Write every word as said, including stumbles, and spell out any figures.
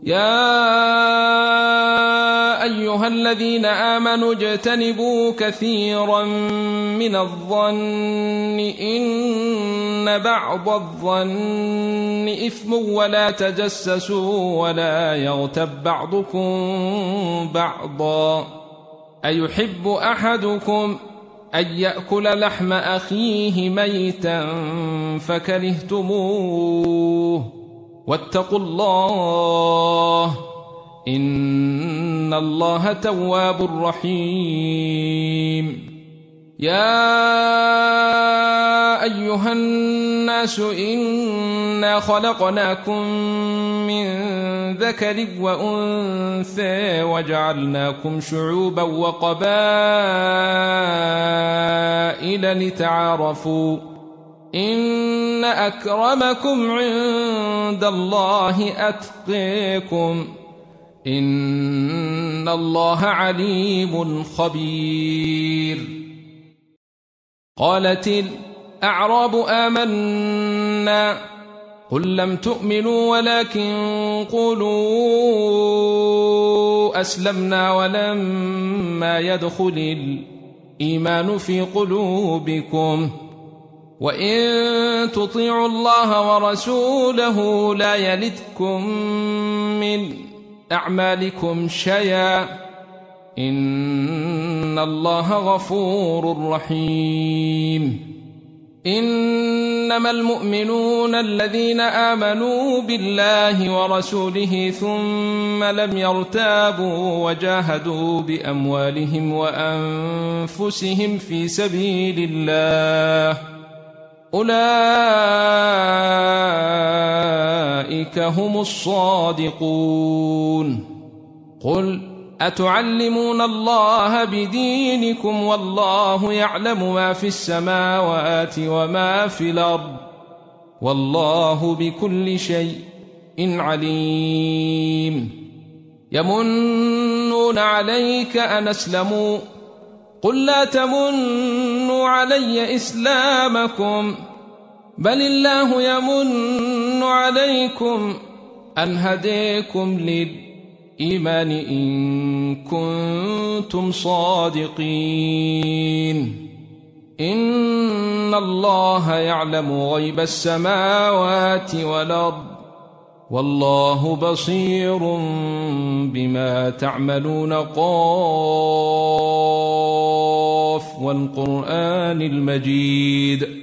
يا أيها الذين آمنوا اجتنبوا كثيرا من الظن إن بعض الظن إثم ولا تجسسوا ولا يغتب بعضكم بعضا أيحب أحدكم أن يأكل لحم أخيه ميتا فكرهتموه واتقوا الله إن الله تواب رحيم يا أيها الناس إنا خلقناكم من ذكر وأنثى وجعلناكم شعوبا وقبائل لتعارفوا إن أكرمكم عند الله أتقاكم إن الله عليم خبير قالت الأعراب آمنا قل لم تؤمنوا ولكن قولوا أسلمنا ولما يدخل الإيمان في قلوبكم وإن تطيعوا الله ورسوله لا يلتكم من أعمالكم شيئا إن الله غفور رحيم إنما المؤمنون الذين آمنوا بالله ورسوله ثم لم يرتابوا وجاهدوا بأموالهم وأنفسهم في سبيل الله أولئك هم الصادقون قل أتعلمون الله بدينكم والله يعلم ما في السماوات وما في الأرض والله بكل شيء عليم يمنون عليك أن أسلموا قل لا تمنوا علي إسلامكم بل الله يمن عليكم أن هديكم للإيمان إن كنتم صادقين إن الله يعلم غيب السماوات والأرض والله بصير بما تعملون قاف والقرآن المجيد